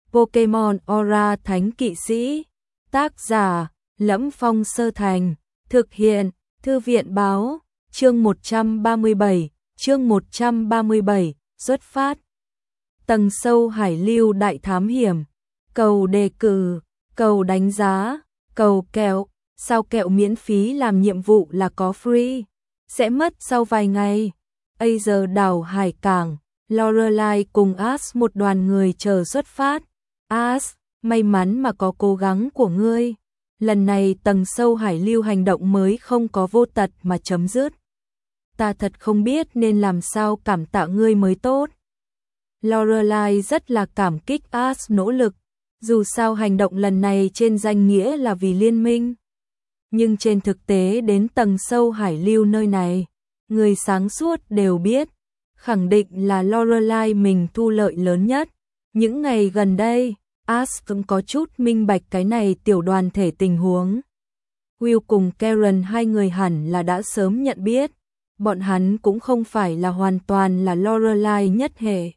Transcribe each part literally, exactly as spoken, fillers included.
Pokemon Aura Thánh Kỵ Sĩ. Tác giả: Lẫm Phong Sơ Thành. Thực hiện: Thư viện báo. Chương một trăm ba mươi bảy. Chương một trăm ba mươi bảy. Xuất phát. Tầng sâu hải lưu đại thám hiểm. Cầu đề cử, cầu đánh giá, cầu kẹo. Sao kẹo miễn phí làm nhiệm vụ là có free, sẽ mất sau vài ngày. Asia đảo hải cảng, Lorelai cùng Ash một đoàn người chờ xuất phát. Ash, may mắn mà có cố gắng của ngươi. Lần này tầng sâu hải lưu hành động mới không có vô tật mà chấm dứt. Ta thật không biết nên làm sao cảm tạ ngươi mới tốt. Lorelai rất là cảm kích Ash nỗ lực. Dù sao hành động lần này trên danh nghĩa là vì liên minh. Nhưng trên thực tế đến tầng sâu hải lưu nơi này, người sáng suốt đều biết, khẳng định là Lorelai mình thu lợi lớn nhất. Những ngày gần đây, Ash cũng có chút minh bạch cái này tiểu đoàn thể tình huống. Will cùng Karen hai người hẳn là đã sớm nhận biết, bọn hắn cũng không phải là hoàn toàn là Lorelai nhất hệ.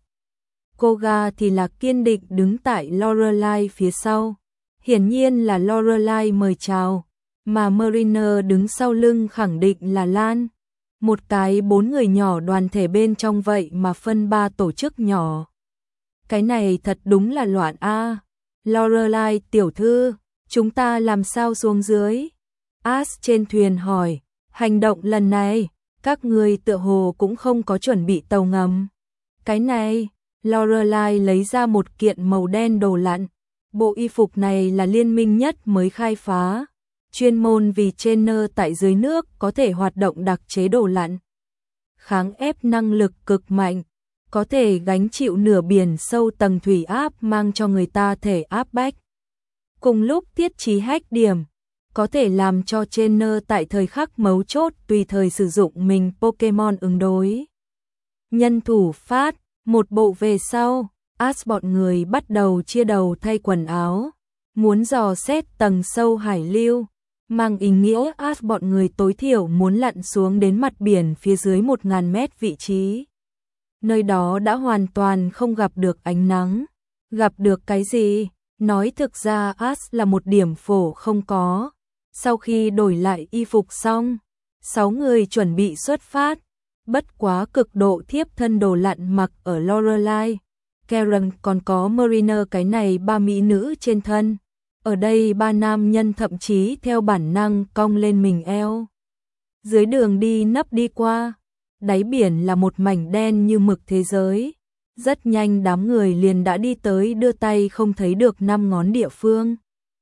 Koga thì là kiên định đứng tại Lorelai phía sau, hiển nhiên là Lorelai mời chào. Mà Mariner đứng sau lưng khẳng định là Lan. Một cái bốn người nhỏ đoàn thể bên trong vậy mà phân ba tổ chức nhỏ. Cái này thật đúng là loạn a. Lorelai tiểu thư, chúng ta làm sao xuống dưới? Ash trên thuyền hỏi, hành động lần này, các người tựa hồ cũng không có chuẩn bị tàu ngầm. Cái này, Lorelai lấy ra một kiện màu đen đồ lặn. Bộ y phục này là liên minh nhất mới khai phá. Chuyên môn vì trainer tại dưới nước có thể hoạt động đặc chế đồ lặn. Kháng ép năng lực cực mạnh, có thể gánh chịu nửa biển sâu tầng thủy áp mang cho người ta thể áp bách. Cùng lúc tiết trí hack điểm, có thể làm cho trainer tại thời khắc mấu chốt tùy thời sử dụng mình Pokemon ứng đối. Nhân thủ phát, một bộ về sau, Ash bọn người bắt đầu chia đầu thay quần áo, muốn dò xét tầng sâu hải lưu. Mang ý nghĩa Ash bọn người tối thiểu muốn lặn xuống đến mặt biển phía dưới một nghìn mét vị trí. Nơi đó đã hoàn toàn không gặp được ánh nắng. Gặp được cái gì? Nói thực ra Ash là một điểm phổ không có. Sau khi đổi lại y phục xong, sáu người chuẩn bị xuất phát. Bất quá cực độ thiếp thân đồ lặn mặc ở Lorelai, Karen còn có Mariner cái này ba mỹ nữ trên thân. Ở đây ba nam nhân thậm chí theo bản năng cong lên mình eo. Dưới đường đi nấp đi qua, đáy biển là một mảnh đen như mực thế giới. Rất nhanh đám người liền đã đi tới đưa tay không thấy được năm ngón địa phương.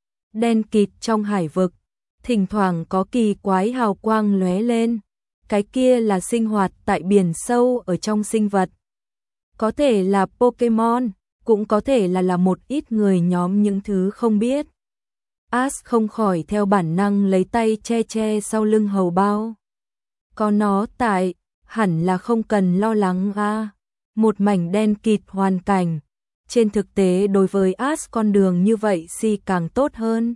Đen kịt trong hải vực, thỉnh thoảng có kỳ quái hào quang lóe lên. Cái kia là sinh hoạt tại biển sâu ở trong sinh vật. Có thể là Pokemon, cũng có thể là là một ít người nhóm những thứ không biết. Ash không khỏi theo bản năng lấy tay che che sau lưng hầu bao. Có nó tại, hẳn là không cần lo lắng a. À. Một mảnh đen kịt hoàn cảnh. Trên thực tế đối với Ash con đường như vậy si càng tốt hơn.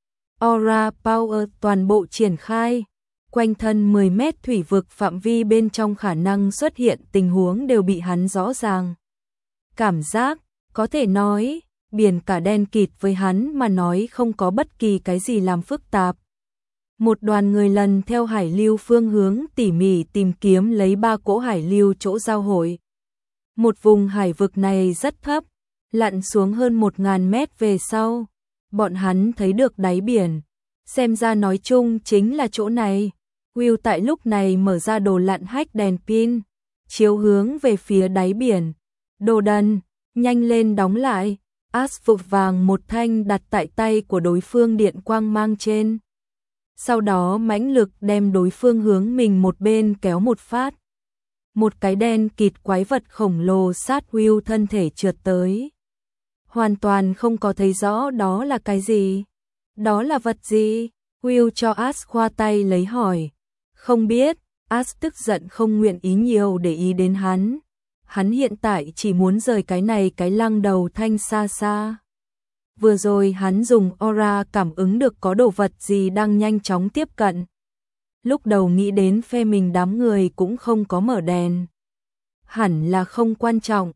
Aura Power toàn bộ triển khai. Quanh thân mười mét thủy vực phạm vi bên trong khả năng xuất hiện tình huống đều bị hắn rõ ràng. Cảm giác, có thể nói, biển cả đen kịt với hắn mà nói không có bất kỳ cái gì làm phức tạp. Một đoàn người lần theo hải lưu phương hướng tỉ mỉ tìm kiếm lấy ba cỗ hải lưu chỗ giao hội. Một vùng hải vực này rất thấp, lặn xuống hơn một nghìn mét về sau. Bọn hắn thấy được đáy biển. Xem ra nói chung chính là chỗ này. Will tại lúc này mở ra đồ lặn hack đèn pin, chiếu hướng về phía đáy biển. Đồ đần, nhanh lên đóng lại. Ash vội vàng một thanh đặt tại tay của đối phương điện quang mang trên. Sau đó mãnh lực đem đối phương hướng mình một bên kéo một phát. Một cái đen kịt quái vật khổng lồ sát Will thân thể trượt tới. Hoàn toàn không có thấy rõ đó là cái gì. Đó là vật gì? Will cho Ash khoa tay lấy hỏi. Không biết, Ash tức giận không nguyện ý nhiều để ý đến hắn. Hắn hiện tại chỉ muốn rời cái này cái lăng đầu thanh xa xa. Vừa rồi hắn dùng aura cảm ứng được có đồ vật gì đang nhanh chóng tiếp cận. Lúc đầu nghĩ đến phe mình đám người cũng không có mở đèn. Hẳn là không quan trọng.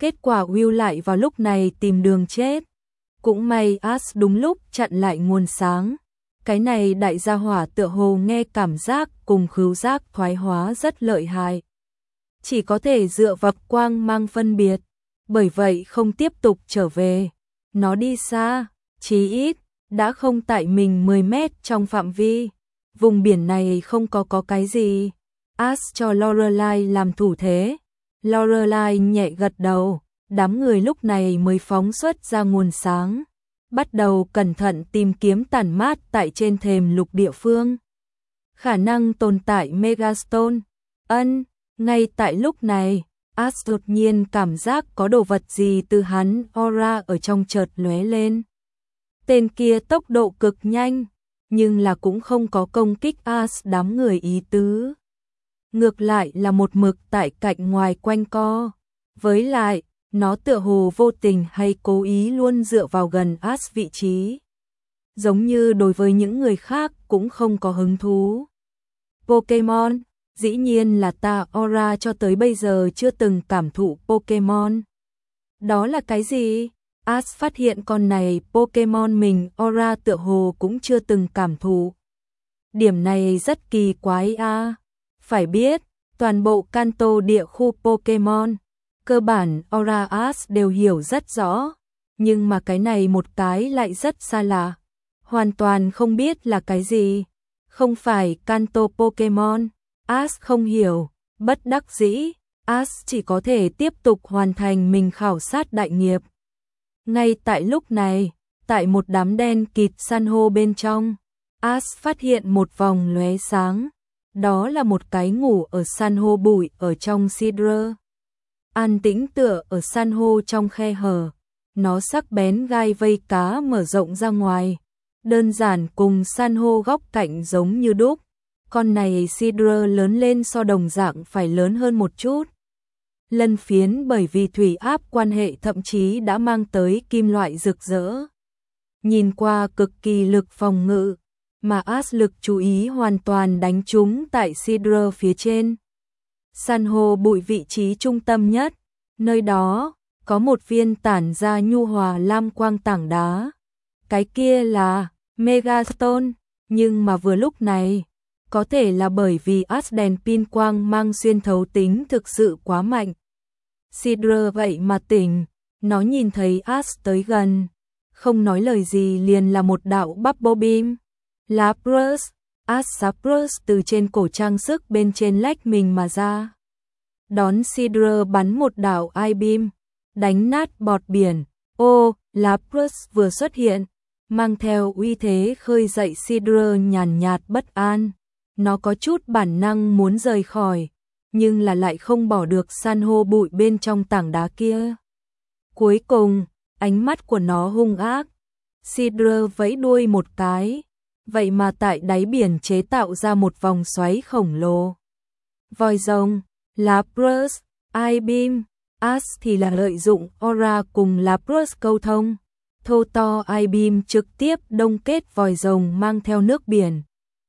Kết quả Will lại vào lúc này tìm đường chết. Cũng may Ash đúng lúc chặn lại nguồn sáng. Cái này đại gia hỏa tựa hồ nghe cảm giác cùng khứu giác thoái hóa rất lợi hại. Chỉ có thể dựa vào quang mang phân biệt. Bởi vậy không tiếp tục trở về. Nó đi xa, chí ít, đã không tại mình mười mét trong phạm vi. Vùng biển này không có có cái gì. Ash cho Lorelai làm thủ thế. Lorelai nhẹ gật đầu. Đám người lúc này mới phóng xuất ra nguồn sáng. Bắt đầu cẩn thận tìm kiếm tản mát tại trên thềm lục địa phương. Khả năng tồn tại Megastone. Ân, ngay tại lúc này, Ash đột nhiên cảm giác có đồ vật gì từ hắn aura ở trong chợt lóe lên. Tên kia tốc độ cực nhanh, nhưng là cũng không có công kích Ash đám người ý tứ. Ngược lại là một mực tại cạnh ngoài quanh co. Với lại, nó tựa hồ vô tình hay cố ý luôn dựa vào gần Ash vị trí. Giống như đối với những người khác cũng không có hứng thú. Pokemon, dĩ nhiên là ta aura cho tới bây giờ chưa từng cảm thụ Pokemon. Đó là cái gì? Ash phát hiện con này Pokemon mình aura tựa hồ cũng chưa từng cảm thụ. Điểm này rất kỳ quái a. À. Phải biết, toàn bộ Kanto địa khu Pokemon, cơ bản aura Ash đều hiểu rất rõ, nhưng mà cái này một cái lại rất xa lạ. Hoàn toàn không biết là cái gì. Không phải Kanto Pokemon. Ash không hiểu, bất đắc dĩ, Ash chỉ có thể tiếp tục hoàn thành mình khảo sát đại nghiệp. Ngay tại lúc này, tại một đám đen kịt san hô bên trong, Ash phát hiện một vòng lóe sáng. Đó là một cái ngủ ở san hô bụi ở trong Sidra. An tĩnh tựa ở san hô trong khe hở. Nó sắc bén gai vây cá mở rộng ra ngoài. Đơn giản cùng san hô góc cạnh giống như đúc. Con này Sidra lớn lên so đồng dạng phải lớn hơn một chút. Lân phiến bởi vì thủy áp quan hệ thậm chí đã mang tới kim loại rực rỡ. Nhìn qua cực kỳ lực phòng ngự, mà Ash lực chú ý hoàn toàn đánh trúng tại Sidra phía trên. San hô bụi vị trí trung tâm nhất, nơi đó có một viên tản ra nhu hòa lam quang tảng đá. Cái kia là Megastone, nhưng mà vừa lúc này, có thể là bởi vì Ash đèn pin quang mang xuyên thấu tính thực sự quá mạnh. Sidra vậy mà tỉnh, nó nhìn thấy Ash tới gần, không nói lời gì liền là một đạo bubble beam. Lapras, Ash Lapras từ trên cổ trang sức bên trên lách mình mà ra. Đón Sidra bắn một đạo I-beam, đánh nát bọt biển. Ô, Lapras vừa xuất hiện, mang theo uy thế khơi dậy Sidra nhàn nhạt bất an. Nó có chút bản năng muốn rời khỏi, nhưng là lại không bỏ được san hô bụi bên trong tảng đá kia. Cuối cùng, ánh mắt của nó hung ác. Sidra vẫy đuôi một cái, vậy mà tại đáy biển chế tạo ra một vòng xoáy khổng lồ. Vòi rồng, Lapras, I-beam, Ash thì là lợi dụng aura cùng Lapras câu thông. Thô to I-beam trực tiếp đông kết vòi rồng mang theo nước biển.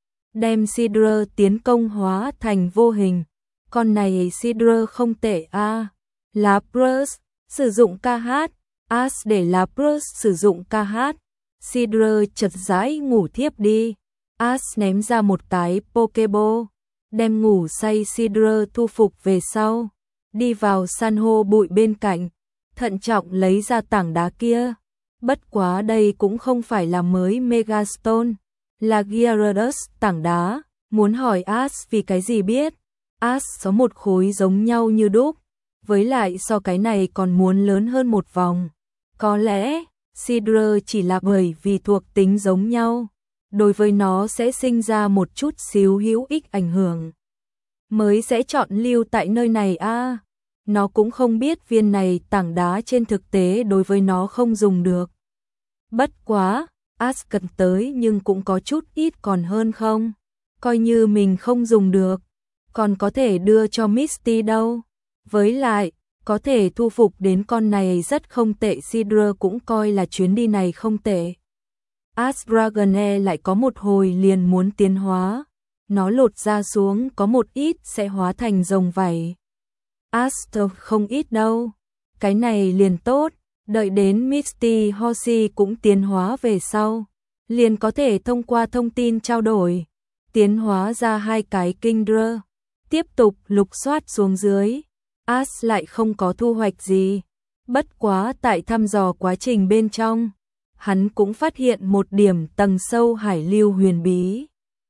Đem Sidra tiến công hóa thành vô hình. Con này Sidra không tệ a. À. Lapras, sử dụng ca hát. Ash để Lapras sử dụng ca hát. Sidra chật rãi ngủ thiếp đi. Ash ném ra một cái Pokeball, đem ngủ say Sidra thu phục về sau. Đi vào san hô bụi bên cạnh, thận trọng lấy ra tảng đá kia. Bất quá đây cũng không phải là mới Megastone, là Gyarados tảng đá. Muốn hỏi Ash vì cái gì biết. Ash có một khối giống nhau như đúc, với lại so cái này còn muốn lớn hơn một vòng. Có lẽ Sidra chỉ là bởi vì thuộc tính giống nhau, đối với nó sẽ sinh ra một chút xíu hữu ích ảnh hưởng, mới sẽ chọn lưu tại nơi này a. À, nó cũng không biết viên này tảng đá trên thực tế đối với nó không dùng được. Bất quá, Ash cần tới nhưng cũng có chút ít còn hơn không. Coi như mình không dùng được, còn có thể đưa cho Misty đâu. Với lại, có thể thu phục đến con này rất không tệ. Sidra cũng coi là chuyến đi này không tệ. Ash Dragonair lại có một hồi liền muốn tiến hóa. Nó lột ra xuống có một ít sẽ hóa thành rồng vảy. Ash không ít đâu. Cái này liền tốt, đợi đến Misty Hoshi cũng tiến hóa về sau, liền có thể thông qua thông tin trao đổi, tiến hóa ra hai cái Kingdra, tiếp tục lục soát xuống dưới. Ash lại không có thu hoạch gì, bất quá tại thăm dò quá trình bên trong, hắn cũng phát hiện một điểm tầng sâu hải lưu huyền bí.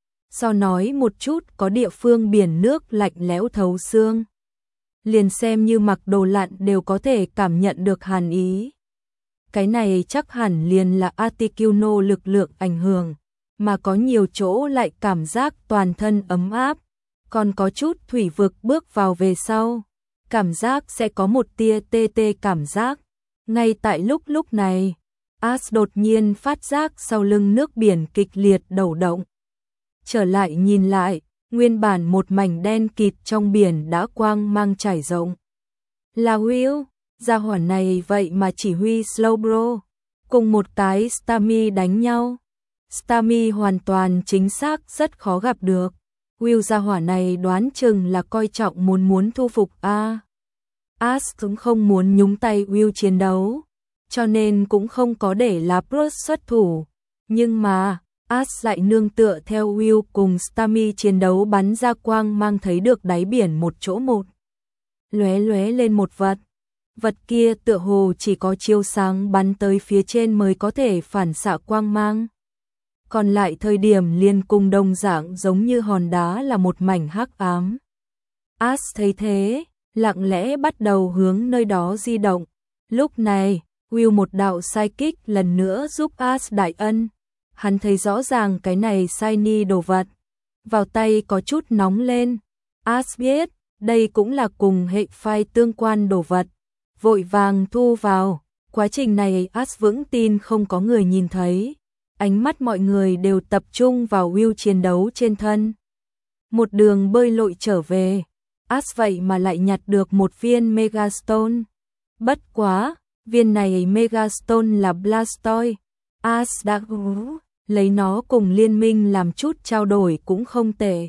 So nói một chút có địa phương biển nước lạnh lẽo thấu xương, liền xem như mặc đồ lặn đều có thể cảm nhận được hàn ý. Cái này chắc hẳn liền là Articuno lực lượng ảnh hưởng, mà có nhiều chỗ lại cảm giác toàn thân ấm áp, còn có chút thủy vực bước vào về sau, cảm giác sẽ có một tia tê tê cảm giác. Ngay tại lúc lúc này, Ash đột nhiên phát giác sau lưng nước biển kịch liệt đẩu động. Trở lại nhìn lại, nguyên bản một mảnh đen kịt trong biển đã quang mang trải rộng. Là Will, gia hỏa này vậy mà chỉ huy Slowbro, cùng một cái Starmie đánh nhau. Starmie hoàn toàn chính xác rất khó gặp được. Will gia hỏa này đoán chừng là coi trọng muốn muốn thu phục A. Ash cũng không muốn nhúng tay Will chiến đấu, cho nên cũng không có để là Bruce xuất thủ. Nhưng mà, Ash lại nương tựa theo Will cùng Starmie chiến đấu bắn ra quang mang thấy được đáy biển một chỗ một. Lóe lóe lên một vật. Vật kia tựa hồ chỉ có chiếu sáng bắn tới phía trên mới có thể phản xạ quang mang. Còn lại thời điểm liền cùng đồng dạng giống như hòn đá là một mảnh hắc ám. Ash thấy thế, lặng lẽ bắt đầu hướng nơi đó di động. Lúc này, Will một đạo sai kích lần nữa giúp Ash đại ân. Hắn thấy rõ ràng cái này shiny đồ vật, vào tay có chút nóng lên. Ash biết, đây cũng là cùng hệ phai tương quan đồ vật, vội vàng thu vào. Quá trình này Ash vững tin không có người nhìn thấy, ánh mắt mọi người đều tập trung vào Will chiến đấu trên thân. Một đường bơi lội trở về, Ash vậy mà lại nhặt được một viên Megastone. Bất quá, viên này Megastone là Blastoise. Ash đã lấy nó cùng liên minh làm chút trao đổi cũng không tệ.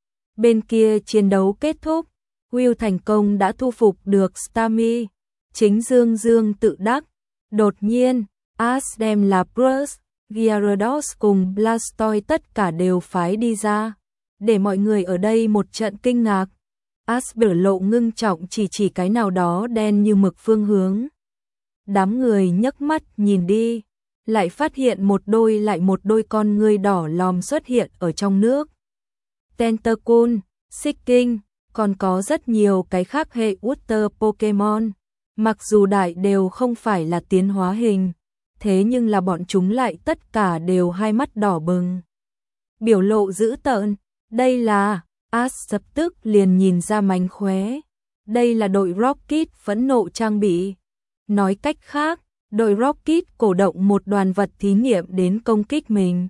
Bên kia chiến đấu kết thúc, Will thành công đã thu phục được Starmie. Chính Dương Dương tự đắc. Đột nhiên, Ash đem là Bruce, Gyarados cùng Blastoise tất cả đều phái đi ra, để mọi người ở đây một trận kinh ngạc. Ash biểu lộ ngưng trọng chỉ chỉ cái nào đó đen như mực phương hướng. Đám người nhấc mắt nhìn đi, lại phát hiện một đôi lại một đôi con ngươi đỏ lòm xuất hiện ở trong nước. Tentacool, Seeking, còn có rất nhiều cái khác hệ Water Pokemon. Mặc dù đại đều không phải là tiến hóa hình, thế nhưng là bọn chúng lại tất cả đều hai mắt đỏ bừng. Biểu lộ dữ tợn, đây là, Ash lập tức liền nhìn ra mánh khóe. Đây là đội Rocket phẫn nộ trang bị. Nói cách khác, đội Rocket cổ động một đoàn vật thí nghiệm đến công kích mình.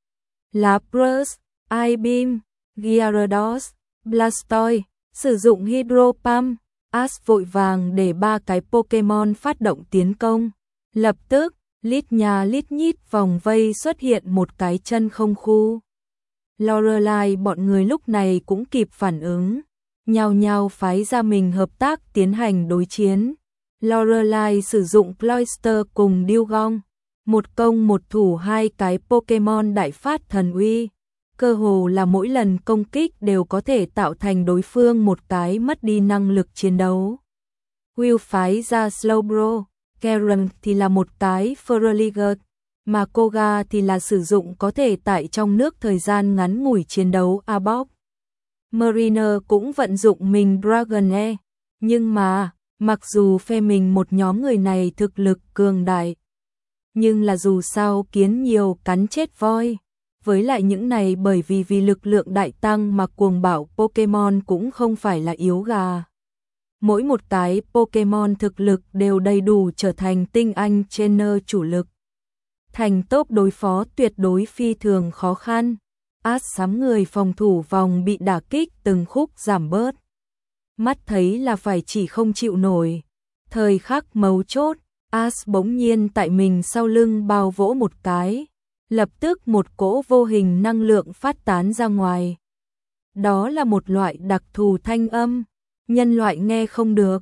Lapras, I-Beam, Gyarados, Blastoise, sử dụng Hydro Pump. Ash vội vàng để ba cái Pokemon phát động tiến công. Lập tức, lít nhà lít nhít vòng vây xuất hiện một cái chân không khu. Lorelai bọn người lúc này cũng kịp phản ứng, nhao nhao phái ra mình hợp tác tiến hành đối chiến. Lorelai sử dụng Cloyster cùng Dewgong, một công một thủ hai cái Pokemon đại phát thần uy. Cơ hồ là mỗi lần công kích đều có thể tạo thành đối phương một cái mất đi năng lực chiến đấu. Will phái ra Slowbro, Karen thì là một cái Feraligatr, mà Koga thì là sử dụng có thể tại trong nước thời gian ngắn ngủi chiến đấu Arbok. Mariner cũng vận dụng mình Dragonair, nhưng mà, mặc dù phe mình một nhóm người này thực lực cường đại, nhưng là dù sao kiến nhiều cắn chết voi. Với lại những này bởi vì vì lực lượng đại tăng mà cuồng bạo Pokemon cũng không phải là yếu gà. Mỗi một cái Pokemon thực lực đều đầy đủ trở thành tinh anh trainer chủ lực. Thành top đối phó tuyệt đối phi thường khó khăn. Ash sắm người phòng thủ vòng bị đả kích từng khúc giảm bớt. Mắt thấy là phải chỉ không chịu nổi. Thời khắc mấu chốt, Ash bỗng nhiên tại mình sau lưng bao vỗ một cái. Lập tức một cỗ vô hình năng lượng phát tán ra ngoài. Đó là một loại đặc thù thanh âm, nhân loại nghe không được,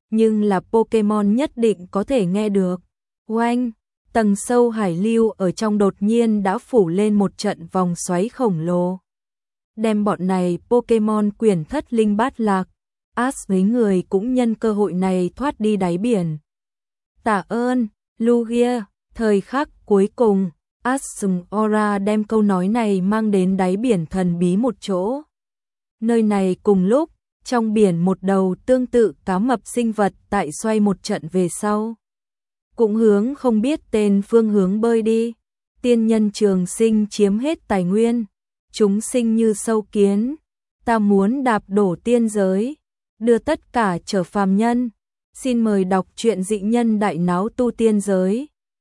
nhưng là Pokemon nhất định có thể nghe được. Oanh, tầng sâu hải lưu ở trong đột nhiên đã phủ lên một trận vòng xoáy khổng lồ. Đem bọn này Pokemon quyển thất linh bát lạc, Ash mấy người cũng nhân cơ hội này thoát đi đáy biển. Tạ ơn, Lugia, thời khắc cuối cùng, Ash dùng aura đem câu nói này mang đến đáy biển thần bí một chỗ. Nơi này cùng lúc, trong biển một đầu tương tự cá mập sinh vật tại xoay một trận về sau. Cũng hướng không biết tên phương hướng bơi đi. Tiên nhân trường sinh chiếm hết tài nguyên. Chúng sinh như sâu kiến. Ta muốn đạp đổ tiên giới. Đưa tất cả trở phàm nhân. Xin mời đọc truyện dị nhân đại náo tu tiên giới.